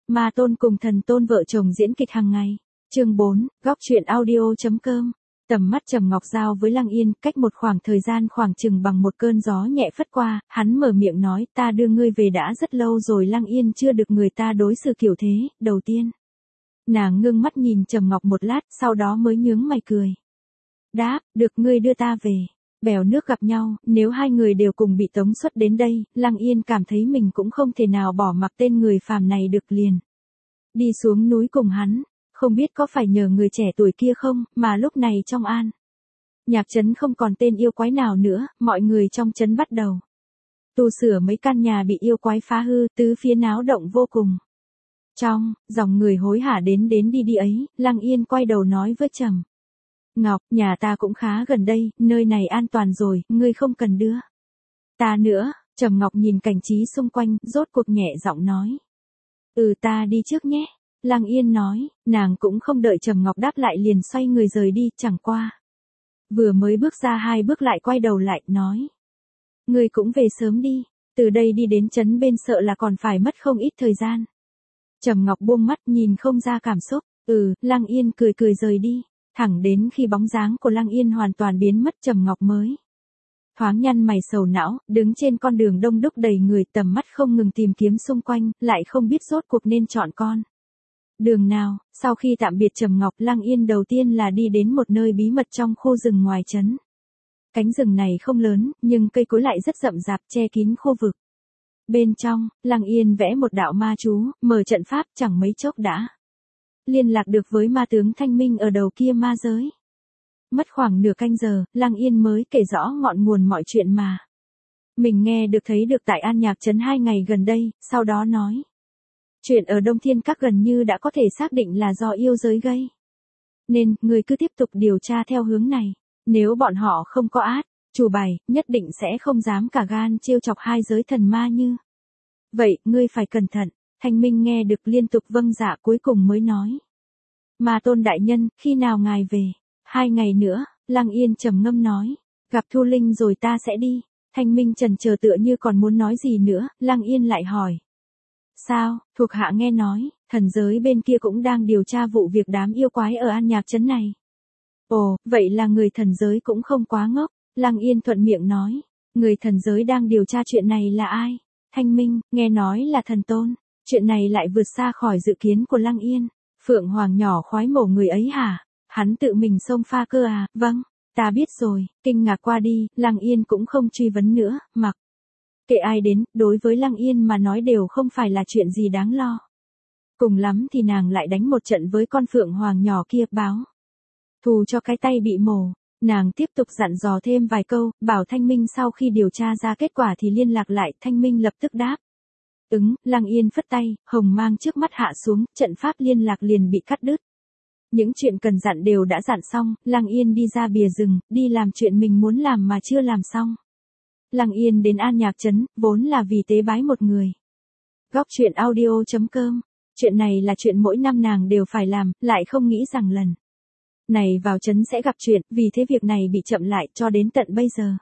Ma Tôn cùng Thần Tôn vợ chồng diễn kịch hàng ngày. Chương 4, góc truyện audio.com. Tầm mắt Trầm Ngọc giao với Lăng Yên, cách một khoảng thời gian khoảng chừng bằng một cơn gió nhẹ phất qua, hắn mở miệng nói, ta đưa ngươi về đã rất lâu rồi. Lăng Yên chưa được người ta đối xử kiểu thế, đầu tiên. Nàng ngưng mắt nhìn Trầm Ngọc một lát, sau đó mới nhướng mày cười. Đáp, được, ngươi đưa ta về. Bèo nước gặp nhau, nếu hai người đều cùng bị tống xuất đến đây, Lăng Yên cảm thấy mình cũng không thể nào bỏ mặc tên người phàm này được liền. Đi xuống núi cùng hắn, không biết có phải nhờ người trẻ tuổi kia không, mà lúc này trong An Nhạc trấn không còn tên yêu quái nào nữa, mọi người trong trấn bắt đầu tu sửa mấy căn nhà bị yêu quái phá hư, tứ phía náo động vô cùng. Trong dòng người hối hả đến đi ấy, Lăng Yên quay đầu nói với Trầm Ngọc, nhà ta cũng khá gần đây, nơi này an toàn rồi, ngươi không cần đưa ta nữa. Trầm Ngọc nhìn cảnh trí xung quanh, rốt cuộc nhẹ giọng nói. Ta đi trước nhé. Lăng Yên nói, nàng cũng không đợi Trầm Ngọc đáp lại liền xoay người rời đi, chẳng qua. Vừa mới bước ra 2 bước lại quay đầu lại, nói. Ngươi cũng về sớm đi, từ đây đi đến trấn bên sợ là còn phải mất không ít thời gian. Trầm Ngọc buông mắt nhìn không ra cảm xúc, Lăng Yên cười rời đi, thẳng đến khi bóng dáng của Lăng Yên hoàn toàn biến mất Trầm Ngọc mới thoáng nhăn mày sầu não, đứng trên con đường đông đúc đầy người, tầm mắt không ngừng tìm kiếm xung quanh, lại không biết rốt cuộc nên chọn con đường nào. Sau khi tạm biệt Trầm Ngọc, Lăng Yên đầu tiên là đi đến một nơi bí mật trong khu rừng ngoài trấn. Cánh rừng này không lớn, nhưng cây cối lại rất rậm rạp, che kín khu vực. Bên trong, Lăng Yên vẽ một đạo ma chú, mở trận pháp, chẳng mấy chốc đã liên lạc được với ma tướng Thanh Minh ở đầu kia ma giới. Mất khoảng nửa canh giờ, Lăng Yên mới kể rõ ngọn nguồn mọi chuyện mà mình nghe được thấy được tại An Nhạc trấn 2 ngày gần đây, sau đó nói. Chuyện ở Đông Thiên Các gần như đã có thể xác định là do yêu giới gây. Nên, người cứ tiếp tục điều tra theo hướng này. Nếu bọn họ không có át chủ bài, nhất định sẽ không dám cả gan trêu chọc hai giới thần ma như. Vậy, ngươi phải cẩn thận. Thanh Minh nghe được liên tục vâng dạ, cuối cùng mới nói. Ma Tôn đại nhân, khi nào ngài về? 2 ngày nữa, Lăng Yên trầm ngâm nói. Gặp Thu Linh rồi ta sẽ đi. Thanh Minh chần chờ tựa như còn muốn nói gì nữa, Lăng Yên lại hỏi. Sao, thuộc hạ nghe nói, thần giới bên kia cũng đang điều tra vụ việc đám yêu quái ở An Nhạc trấn này. Ồ, vậy là người thần giới cũng không quá ngốc. Lăng Yên thuận miệng nói. Người thần giới đang điều tra chuyện này là ai? Thanh Minh, nghe nói là Thần Tôn. Chuyện này lại vượt xa khỏi dự kiến của Lăng Yên. Phượng Hoàng nhỏ khoái mổ người ấy hả? Hắn tự mình xông pha cơ à? Vâng, ta biết rồi. Kinh ngạc qua đi, Lăng Yên cũng không truy vấn nữa, mặc kệ ai đến, đối với Lăng Yên mà nói đều không phải là chuyện gì đáng lo. Cùng lắm thì nàng lại đánh một trận với con Phượng Hoàng nhỏ kia, báo thù cho cái tay bị mổ. Nàng tiếp tục dặn dò thêm vài câu, bảo Thanh Minh sau khi điều tra ra kết quả thì liên lạc lại. Thanh Minh lập tức đáp. Lăng Yên phất tay, hồng mang trước mắt hạ xuống, trận pháp liên lạc liền bị cắt đứt. Những chuyện cần dặn đều đã dặn xong, Lăng Yên đi ra bìa rừng, đi làm chuyện mình muốn làm mà chưa làm xong. Lăng Yên đến An Nhạc trấn, vốn là vì tế bái một người. Góc truyện audio.com. Chuyện này là chuyện mỗi năm nàng đều phải làm, lại không nghĩ rằng lần này vào trấn sẽ gặp chuyện, vì thế việc này bị chậm lại cho đến tận bây giờ.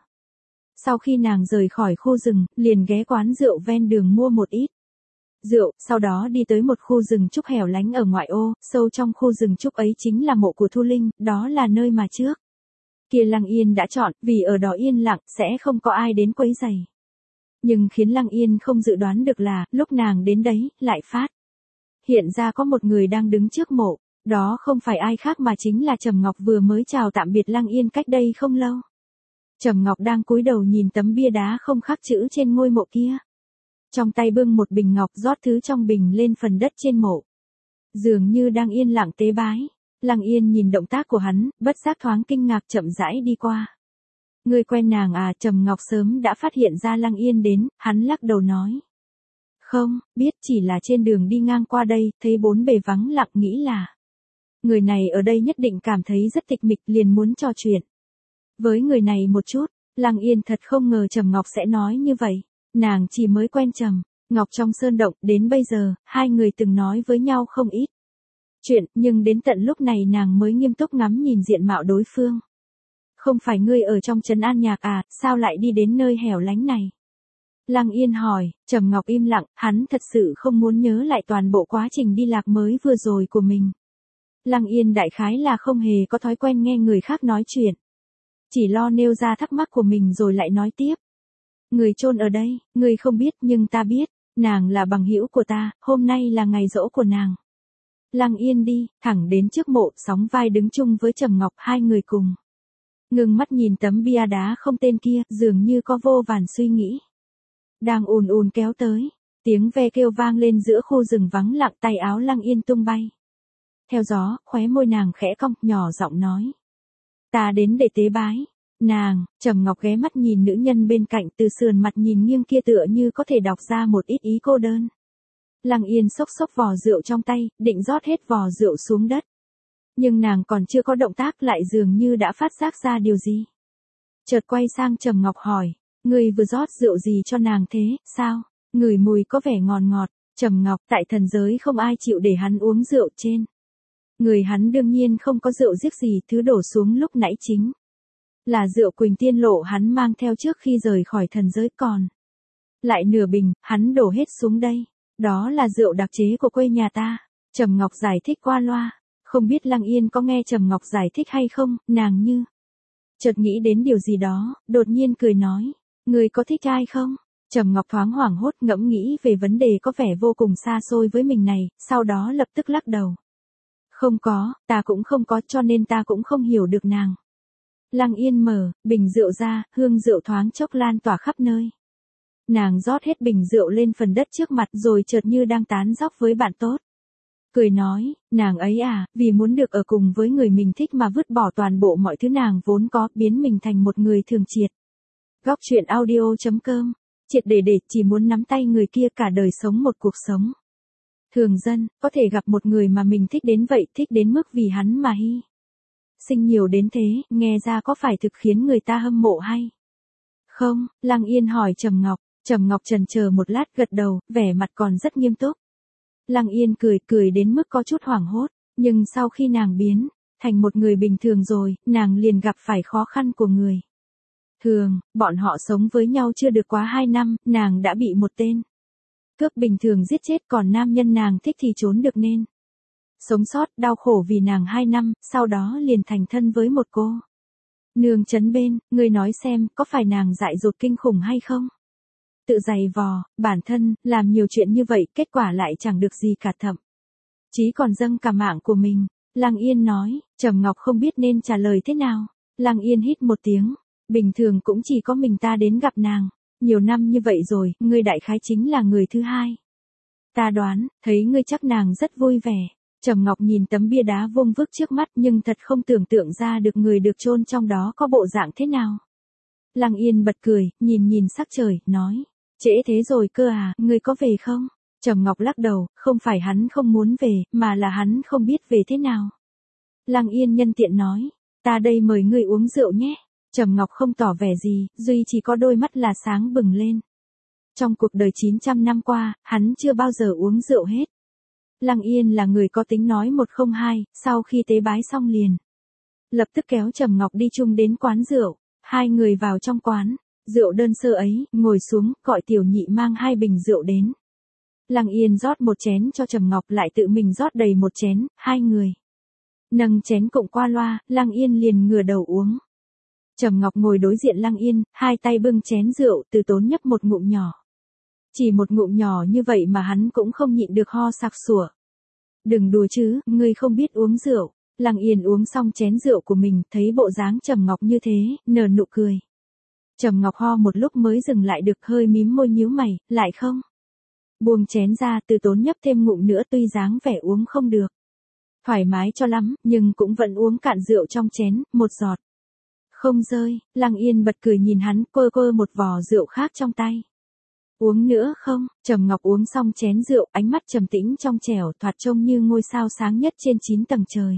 Sau khi nàng rời khỏi khu rừng, liền ghé quán rượu ven đường mua một ít rượu, sau đó đi tới một khu rừng trúc hẻo lánh ở ngoại ô. Sâu trong khu rừng trúc ấy chính là mộ của Thu Linh, đó là nơi mà trước kia Lăng Yên đã chọn, vì ở đó yên lặng, sẽ không có ai đến quấy rầy. Nhưng khiến Lăng Yên không dự đoán được là, lúc nàng đến đấy, lại phát hiện ra có một người đang đứng trước mộ. Đó không phải ai khác mà chính là Trầm Ngọc vừa mới chào tạm biệt Lăng Yên cách đây không lâu. Trầm Ngọc đang cúi đầu nhìn tấm bia đá không khắc chữ trên ngôi mộ kia. Trong tay bưng một bình ngọc, rót thứ trong bình lên phần đất trên mộ. Dường như đang yên lặng tế bái. Lăng Yên nhìn động tác của hắn, bất giác thoáng kinh ngạc, chậm rãi đi qua. Ngươi quen nàng à? Trầm Ngọc sớm đã phát hiện ra Lăng Yên đến, hắn lắc đầu nói. Không, biết, chỉ là trên đường đi ngang qua đây, thấy bốn bề vắng lặng, nghĩ là người này ở đây nhất định cảm thấy rất tịch mịch, liền muốn trò chuyện với người này một chút. Lăng Yên thật không ngờ Trầm Ngọc sẽ nói như vậy. Nàng chỉ mới quen Trầm Ngọc trong sơn động, đến bây giờ, hai người từng nói với nhau không ít chuyện, nhưng đến tận lúc này nàng mới nghiêm túc ngắm nhìn diện mạo đối phương. Không phải ngươi ở trong trấn An Nhạc à, sao lại đi đến nơi hẻo lánh này? Lăng Yên hỏi, Trầm Ngọc im lặng, hắn thật sự không muốn nhớ lại toàn bộ quá trình đi lạc mới vừa rồi của mình. Lăng Yên đại khái là không hề có thói quen nghe người khác nói chuyện. Chỉ lo nêu ra thắc mắc của mình rồi lại nói tiếp. Người chôn ở đây, người không biết nhưng ta biết, nàng là bằng hữu của ta, hôm nay là ngày giỗ của nàng. Lăng Yên đi, thẳng đến trước mộ, sóng vai đứng chung với Trầm Ngọc, hai người cùng. Ngừng mắt nhìn tấm bia đá không tên kia, dường như có vô vàn suy nghĩ. Đang ùn ùn kéo tới, tiếng ve kêu vang lên giữa khu rừng vắng lặng, tay áo Lăng Yên tung bay. Theo gió, khóe môi nàng khẽ cong, nhỏ giọng nói. Ta đến để tế bái. Nàng, Trầm Ngọc ghé mắt nhìn nữ nhân bên cạnh, từ sườn mặt nhìn nghiêng kia tựa như có thể đọc ra một ít ý cô đơn. Lăng Yên xốc xốc vò rượu trong tay, định rót hết vò rượu xuống đất. Nhưng nàng còn chưa có động tác lại dường như đã phát giác ra điều gì. Chợt quay sang Trầm Ngọc hỏi, người vừa rót rượu gì cho nàng thế, sao? Ngửi mùi có vẻ ngọt ngọt. Trầm Ngọc, tại thần giới không ai chịu để hắn uống rượu trên. Người hắn đương nhiên không có rượu giếc gì, thứ đổ xuống lúc nãy chính là rượu Quỳnh Tiên Lộ hắn mang theo trước khi rời khỏi thần giới, còn lại nửa bình, hắn đổ hết xuống đây. Đó là rượu đặc chế của quê nhà ta. Trầm Ngọc giải thích qua loa. Không biết Lăng Yên có nghe Trầm Ngọc giải thích hay không, nàng như chợt nghĩ đến điều gì đó, đột nhiên cười nói, người có thích ai không? Trầm Ngọc thoáng hoảng hốt, ngẫm nghĩ về vấn đề có vẻ vô cùng xa xôi với mình này, sau đó lập tức lắc đầu. Không có, ta cũng không có, cho nên ta cũng không hiểu được nàng. Lăng Yên mở bình rượu ra, hương rượu thoáng chốc lan tỏa khắp nơi. Nàng rót hết bình rượu lên phần đất trước mặt rồi chợt như đang tán dóc với bạn tốt. Cười nói, nàng ấy à, vì muốn được ở cùng với người mình thích mà vứt bỏ toàn bộ mọi thứ nàng vốn có, biến mình thành một người thường triệt. Góc truyện audio.com, triệt để chỉ muốn nắm tay người kia cả đời sống một cuộc sống thường dân, có thể gặp một người mà mình thích đến vậy, thích đến mức vì hắn mà hy sinh nhiều đến thế, nghe ra có phải thực khiến người ta hâm mộ hay không? Lăng Yên hỏi Trầm Ngọc. Trầm Ngọc chần chờ một lát gật đầu, vẻ mặt còn rất nghiêm túc. Lăng Yên cười đến mức có chút hoảng hốt, nhưng sau khi nàng biến thành một người bình thường rồi, nàng liền gặp phải khó khăn của người thường. Bọn họ sống với nhau chưa được quá 2 năm, nàng đã bị một tên cướp bình thường giết chết, còn nam nhân nàng thích thì trốn được nên sống sót, đau khổ vì nàng 2 năm, sau đó liền thành thân với một cô nương trấn bên. Người nói xem, có phải nàng dại dột kinh khủng hay không? Tự giày vò bản thân, làm nhiều chuyện như vậy, kết quả lại chẳng được gì cả, thậm chí còn dâng cả mạng của mình. Lăng Yên nói. Trầm Ngọc không biết nên trả lời thế nào. Lăng Yên hít một tiếng, bình thường cũng chỉ có mình ta đến gặp nàng. Nhiều năm như vậy rồi, ngươi đại khái chính là người thứ hai. Ta đoán, thấy ngươi chắc nàng rất vui vẻ. Trầm Ngọc nhìn tấm bia đá vuông vức trước mắt nhưng thật không tưởng tượng ra được người được chôn trong đó có bộ dạng thế nào. Lăng Yên bật cười, nhìn sắc trời, nói. Trễ thế rồi cơ à, ngươi có về không? Trầm Ngọc lắc đầu, không phải hắn không muốn về, mà là hắn không biết về thế nào. Lăng Yên nhân tiện nói. Ta đây mời ngươi uống rượu nhé. Trầm Ngọc không tỏ vẻ gì, duy chỉ có đôi mắt là sáng bừng lên. Trong cuộc đời 900 năm qua, hắn chưa bao giờ uống rượu hết. Lăng Yên là người có tính nói một không hai, sau khi tế bái xong liền lập tức kéo Trầm Ngọc đi chung đến quán rượu. Hai người vào trong quán rượu đơn sơ ấy, ngồi xuống, gọi tiểu nhị mang 2 bình rượu đến. Lăng Yên rót một chén cho Trầm Ngọc, lại tự mình rót đầy một chén, hai người nâng chén cộng qua loa. Lăng Yên liền ngửa đầu uống. Trầm Ngọc ngồi đối diện Lăng Yên, hai tay bưng chén rượu, từ tốn nhấp một ngụm nhỏ. Chỉ một ngụm nhỏ như vậy mà hắn cũng không nhịn được ho sặc sủa. Đừng đùa chứ, ngươi không biết uống rượu. Lăng Yên uống xong chén rượu của mình, thấy bộ dáng Trầm Ngọc như thế, nở nụ cười. Trầm Ngọc ho một lúc mới dừng lại được, hơi mím môi nhíu mày, lại không buông chén ra, từ tốn nhấp thêm ngụm nữa, tuy dáng vẻ uống không được thoải mái cho lắm, nhưng cũng vẫn uống cạn rượu trong chén, một giọt không rơi. Lăng Yên bật cười nhìn hắn, quơ một vò rượu khác trong tay. Uống nữa không? Trầm Ngọc uống xong chén rượu, ánh mắt trầm tĩnh trong trẻo, thoạt trông như ngôi sao sáng nhất trên 9 tầng trời.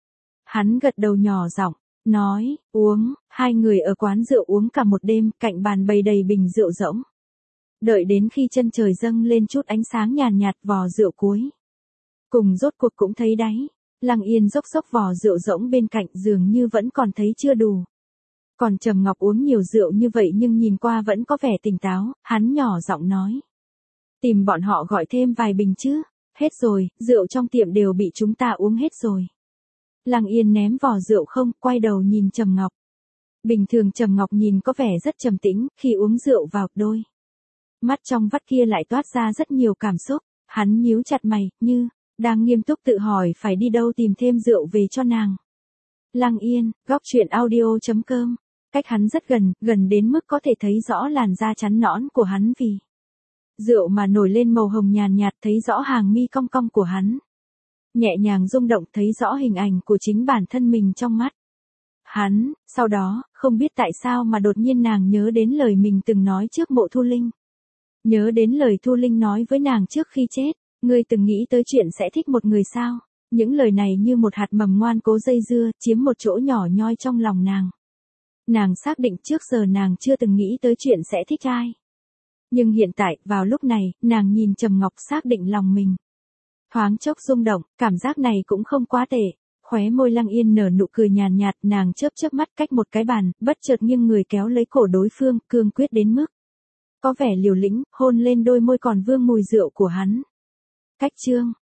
Hắn gật đầu nhỏ giọng, nói, uống. Hai người ở quán rượu uống cả một đêm, cạnh bàn bày đầy bình rượu rỗng. Đợi đến khi chân trời dâng lên chút ánh sáng nhàn nhạt, vò rượu cuối cùng rốt cuộc cũng thấy đáy. Lăng Yên dốc vò rượu rỗng bên cạnh, dường như vẫn còn thấy chưa đủ. Còn Trầm Ngọc uống nhiều rượu như vậy nhưng nhìn qua vẫn có vẻ tỉnh táo, hắn nhỏ giọng nói. Tìm bọn họ gọi thêm vài bình chứ, hết rồi, rượu trong tiệm đều bị chúng ta uống hết rồi. Lăng Yên ném vỏ rượu không, quay đầu nhìn Trầm Ngọc. Bình thường Trầm Ngọc nhìn có vẻ rất trầm tĩnh, khi uống rượu vào đôi mắt trong vắt kia lại toát ra rất nhiều cảm xúc, hắn nhíu chặt mày, như đang nghiêm túc tự hỏi phải đi đâu tìm thêm rượu về cho nàng. Lăng Yên, góc truyện audio.com. Cách hắn rất gần, gần đến mức có thể thấy rõ làn da trắng nõn của hắn vì rượu mà nổi lên màu hồng nhàn nhạt, thấy rõ hàng mi cong cong của hắn. Nhẹ nhàng rung động thấy rõ hình ảnh của chính bản thân mình trong mắt hắn, sau đó, không biết tại sao mà đột nhiên nàng nhớ đến lời mình từng nói trước Mộ Thu Linh. Nhớ đến lời Thu Linh nói với nàng trước khi chết, ngươi từng nghĩ tới chuyện sẽ thích một người sao? Những lời này như một hạt mầm ngoan cố dây dưa, chiếm một chỗ nhỏ nhoi trong lòng nàng. Nàng xác định trước giờ nàng chưa từng nghĩ tới chuyện sẽ thích ai. Nhưng hiện tại, vào lúc này, nàng nhìn Trầm Ngọc xác định lòng mình. Thoáng chốc rung động, cảm giác này cũng không quá tệ. Khóe môi Lăng Yên nở nụ cười nhàn nhạt, nàng chớp chớp mắt cách một cái bàn, bất chợt nghiêng người kéo lấy cổ đối phương, cương quyết đến mức có vẻ liều lĩnh, hôn lên đôi môi còn vương mùi rượu của hắn. Cách chương